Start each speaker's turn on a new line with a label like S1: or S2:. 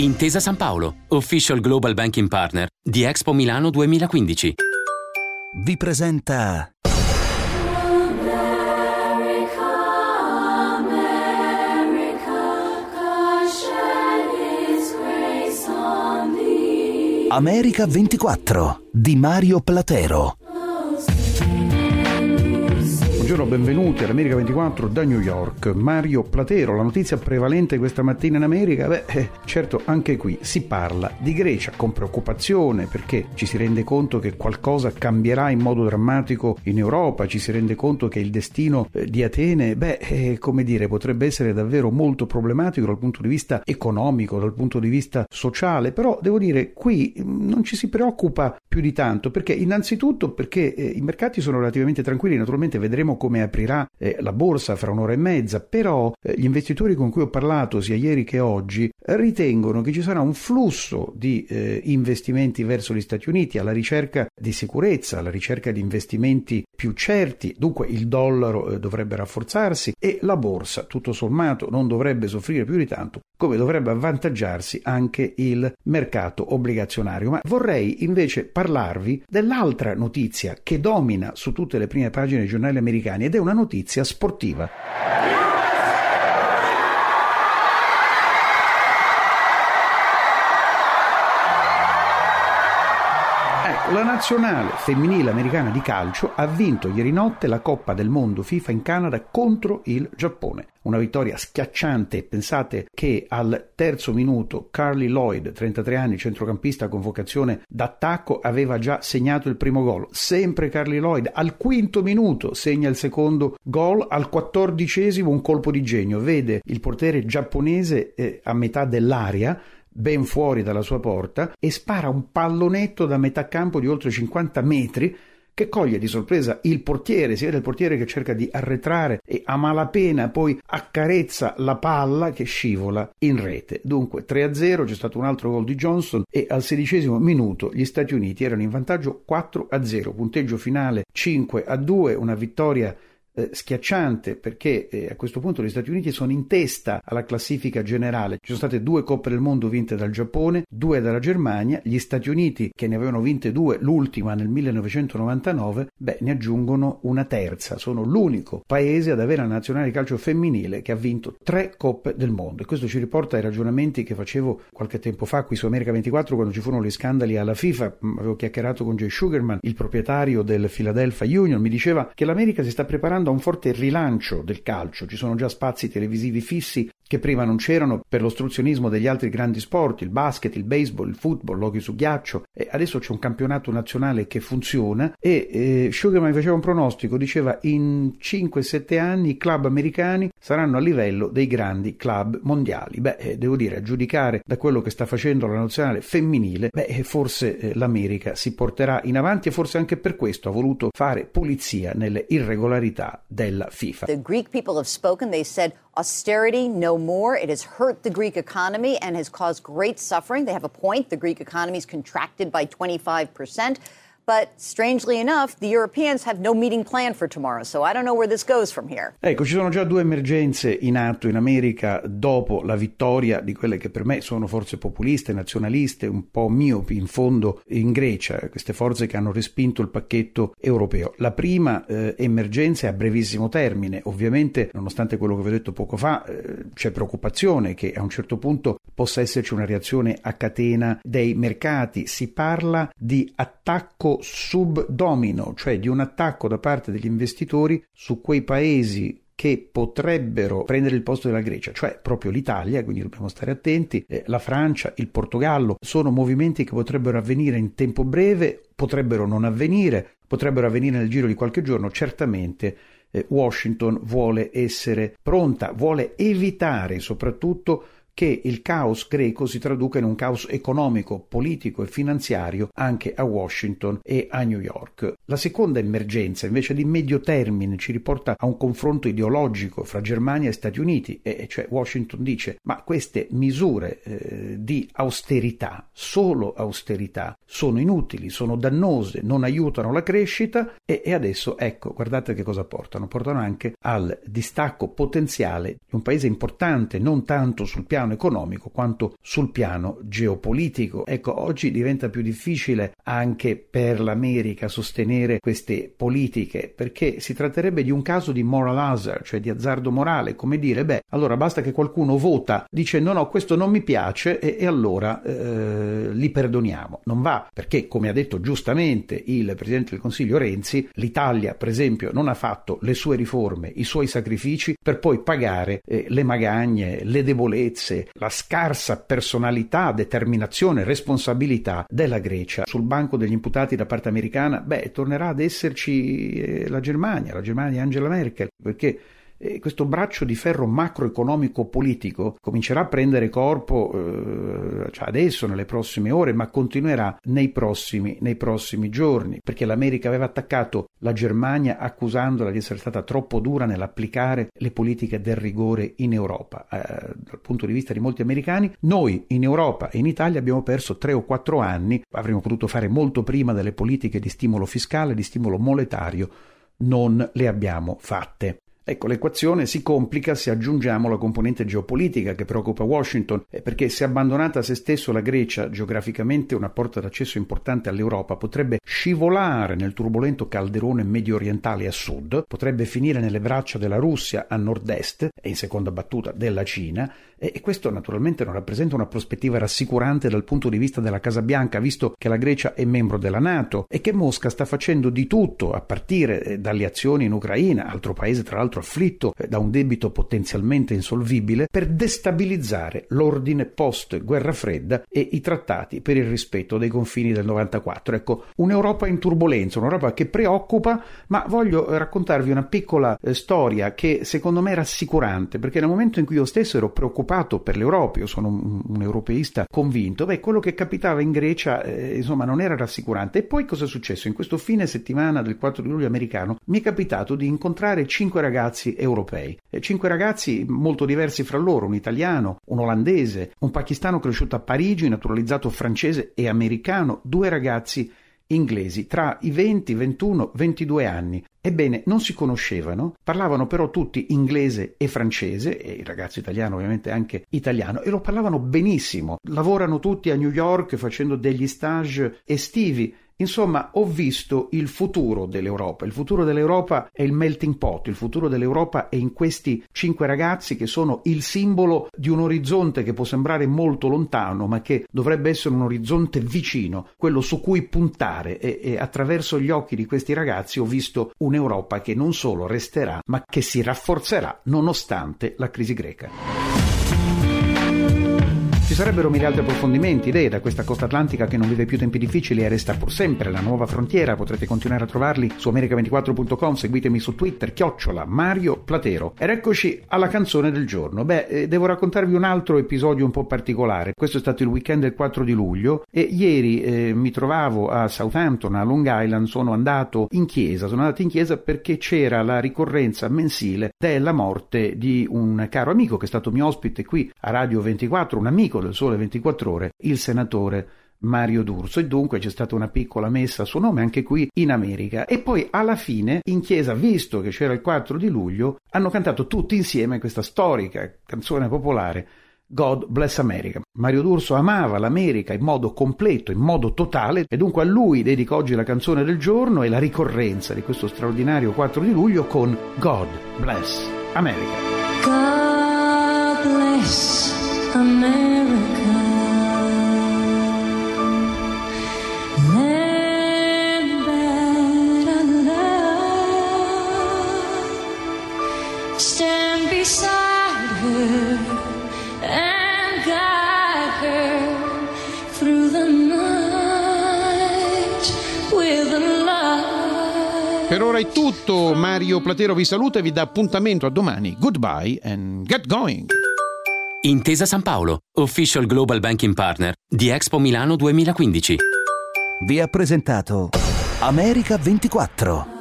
S1: Intesa San Paolo, Official Global Banking Partner di Expo Milano 2015.
S2: Vi presenta America 24 di Mario Platero.
S3: Buongiorno, benvenuti all'America 24 da New York. Mario Platero, la notizia prevalente questa mattina in America? Certo, anche qui si parla di Grecia con preoccupazione, perché ci si rende conto che qualcosa cambierà in modo drammatico in Europa, ci si rende conto che il destino di Atene, potrebbe essere davvero molto problematico dal punto di vista economico, dal punto di vista sociale, però devo dire qui non ci si preoccupa più di tanto, perché innanzitutto perché i mercati sono relativamente tranquilli, naturalmente vedremo come aprirà la borsa fra un'ora e mezza, però gli investitori con cui ho parlato sia ieri che oggi ritengono che ci sarà un flusso di investimenti verso gli Stati Uniti alla ricerca di sicurezza, alla ricerca di investimenti più certi, dunque il dollaro dovrebbe rafforzarsi e la borsa tutto sommato non dovrebbe soffrire più di tanto, come dovrebbe avvantaggiarsi anche il mercato obbligazionario. Ma vorrei invece parlarvi dell'altra notizia che domina su tutte le prime pagine dei giornali americani ed è una notizia sportiva. La nazionale femminile americana di calcio ha vinto ieri notte la Coppa del Mondo FIFA in Canada contro il Giappone. Una vittoria schiacciante. Pensate che al terzo minuto Carli Lloyd, 33 anni, centrocampista con vocazione d'attacco, aveva già segnato il primo gol. Sempre Carli Lloyd. Al quinto minuto segna il secondo gol. Al 14esimo un colpo di genio. Vede il portiere giapponese a metà dell'area, ben fuori dalla sua porta, e spara un pallonetto da metà campo di oltre 50 metri che coglie di sorpresa il portiere. Si vede il portiere che cerca di arretrare e a malapena poi accarezza la palla che scivola in rete. Dunque 3-0, c'è stato un altro gol di Johnson e al 16esimo minuto gli Stati Uniti erano in vantaggio 4-0, punteggio finale 5-2, una vittoria schiacciante, perché a questo punto gli Stati Uniti sono in testa alla classifica generale. Ci sono state 2 Coppe del Mondo vinte dal Giappone, 2 dalla Germania. Gli Stati Uniti, che ne avevano vinte 2, l'ultima nel 1999, ne aggiungono una terza. Sono l'unico paese ad avere la nazionale di calcio femminile che ha vinto 3 Coppe del Mondo, e questo ci riporta ai ragionamenti che facevo qualche tempo fa qui su America 24 quando ci furono gli scandali alla FIFA. Avevo chiacchierato con Jay Sugarman, il proprietario del Philadelphia Union. Mi diceva che l'America si sta preparando a un forte rilancio del calcio. Ci sono già spazi televisivi fissi che prima non c'erano per l'ostruzionismo degli altri grandi sport, il basket, il baseball, il football, l'hockey su ghiaccio, e adesso c'è un campionato nazionale che funziona. E Sugarman faceva un pronostico, diceva in 5-7 anni i club americani saranno a livello dei grandi club mondiali. Devo dire, a giudicare da quello che sta facendo la nazionale femminile, forse l'America si porterà in avanti, e forse anche per questo ha voluto fare pulizia nelle irregolarità della FIFA.
S4: The Greek people have spoken. They said austerity no more. It has hurt the Greek economy and has caused great suffering. They have a point. The Greek economy is contracted by 25%. But strangely enough, the Europeans have no meeting planned for tomorrow, so I don't know where this goes from here.
S3: Ecco, ci sono già 2 emergenze in atto in America dopo la vittoria di quelle che per me sono forze populiste, nazionaliste, un po' miopi in fondo in Grecia, queste forze che hanno respinto il pacchetto europeo. La prima emergenza è a brevissimo termine. Ovviamente, nonostante quello che vi ho detto poco fa, c'è preoccupazione che a un certo punto possa esserci una reazione a catena dei mercati. Si parla di attacco subdomino, cioè di un attacco da parte degli investitori su quei paesi che potrebbero prendere il posto della Grecia, cioè proprio l'Italia, quindi dobbiamo stare attenti, la Francia, il Portogallo. Sono movimenti che potrebbero avvenire in tempo breve, potrebbero non avvenire, potrebbero avvenire nel giro di qualche giorno. Certamente Washington vuole essere pronta, vuole evitare soprattutto che il caos greco si traduca in un caos economico, politico e finanziario anche a Washington e a New York. La seconda emergenza, invece di medio termine, ci riporta a un confronto ideologico fra Germania e Stati Uniti, e cioè Washington dice: ma queste misure di austerità, solo austerità, sono inutili, sono dannose, non aiutano la crescita, e adesso ecco, guardate che cosa portano. Portano anche al distacco potenziale di un paese importante, non tanto sul piano piano economico quanto sul piano geopolitico. Ecco, oggi diventa più difficile anche per l'America sostenere queste politiche, perché si tratterebbe di un caso di moral hazard, cioè di azzardo morale, come dire, allora basta che qualcuno vota dicendo no, questo non mi piace e allora li perdoniamo. Non va, perché come ha detto giustamente il Presidente del Consiglio Renzi, l'Italia per esempio non ha fatto le sue riforme, i suoi sacrifici per poi pagare le magagne, le debolezze, la scarsa personalità, determinazione, responsabilità della Grecia. Sul banco degli imputati da parte americana, tornerà ad esserci la Germania di Angela Merkel, perché questo braccio di ferro macroeconomico politico comincerà a prendere corpo adesso, nelle prossime ore, ma continuerà nei prossimi giorni, perché l'America aveva attaccato la Germania accusandola di essere stata troppo dura nell'applicare le politiche del rigore in Europa. Dal punto di vista di molti americani, noi in Europa e in Italia abbiamo perso 3 o 4 anni, avremmo potuto fare molto prima delle politiche di stimolo fiscale, di stimolo monetario, non le abbiamo fatte. Ecco, l'equazione si complica se aggiungiamo la componente geopolitica che preoccupa Washington, perché se abbandonata a se stesso la Grecia, geograficamente una porta d'accesso importante all'Europa, potrebbe scivolare nel turbolento calderone medio orientale a sud, potrebbe finire nelle braccia della Russia a nord-est e in seconda battuta della Cina, e questo naturalmente non rappresenta una prospettiva rassicurante dal punto di vista della Casa Bianca, visto che la Grecia è membro della NATO e che Mosca sta facendo di tutto, a partire dalle azioni in Ucraina, altro paese tra l'altro afflitto da un debito potenzialmente insolvibile, per destabilizzare l'ordine post guerra fredda e i trattati per il rispetto dei confini del 94. Ecco, un'Europa in turbolenza, un'Europa che preoccupa, ma voglio raccontarvi una piccola storia che secondo me è rassicurante, perché nel momento in cui io stesso ero preoccupato per l'Europa, io sono un europeista convinto, quello che capitava in Grecia non era rassicurante. E poi cosa è successo? In questo fine settimana del 4 di luglio americano mi è capitato di incontrare 5 ragazzi europei, 5 ragazzi molto diversi fra loro, un italiano, un olandese, un pakistano cresciuto a Parigi, naturalizzato francese e americano, 2 ragazzi inglesi tra i 20, 21, 22 anni. Ebbene, non si conoscevano, parlavano però tutti inglese e francese, e il ragazzo italiano ovviamente anche italiano, e lo parlavano benissimo. Lavorano tutti a New York facendo degli stage estivi. Insomma, ho visto il futuro dell'Europa. Il futuro dell'Europa è il melting pot, il futuro dell'Europa è in questi 5 ragazzi che sono il simbolo di un orizzonte che può sembrare molto lontano, ma che dovrebbe essere un orizzonte vicino, quello su cui puntare, e attraverso gli occhi di questi ragazzi ho visto un'Europa che non solo resterà, ma che si rafforzerà nonostante la crisi greca. Ci sarebbero mille altri approfondimenti, idee da questa costa atlantica che non vive più tempi difficili e resta pur sempre la nuova frontiera. Potrete continuare a trovarli su america24.com, seguitemi su Twitter, @Mario Platero. Ed eccoci alla canzone del giorno. Devo raccontarvi un altro episodio un po' particolare. Questo è stato il weekend del 4 di luglio e ieri mi trovavo a Southampton, a Long Island. Sono andato in chiesa perché c'era la ricorrenza mensile della morte di un caro amico che è stato mio ospite qui a Radio 24, un amico del Sole 24 Ore, il senatore Mario D'Urso, e dunque c'è stata una piccola messa a suo nome anche qui in America. E poi alla fine in chiesa, visto che c'era il 4 di luglio, hanno cantato tutti insieme questa storica canzone popolare God Bless America. Mario D'Urso amava l'America in modo completo, in modo totale, e dunque a lui dedico oggi la canzone del giorno e la ricorrenza di questo straordinario 4 di luglio con God Bless America.
S5: God bless America, land that I love, stand beside her and guide her through the night with love.
S6: Per ora è tutto, Mario Platero vi saluta e vi dà appuntamento a domani. Goodbye and get going.
S1: Intesa San Paolo, official global banking partner di Expo Milano 2015.
S2: Vi ha presentato America 24.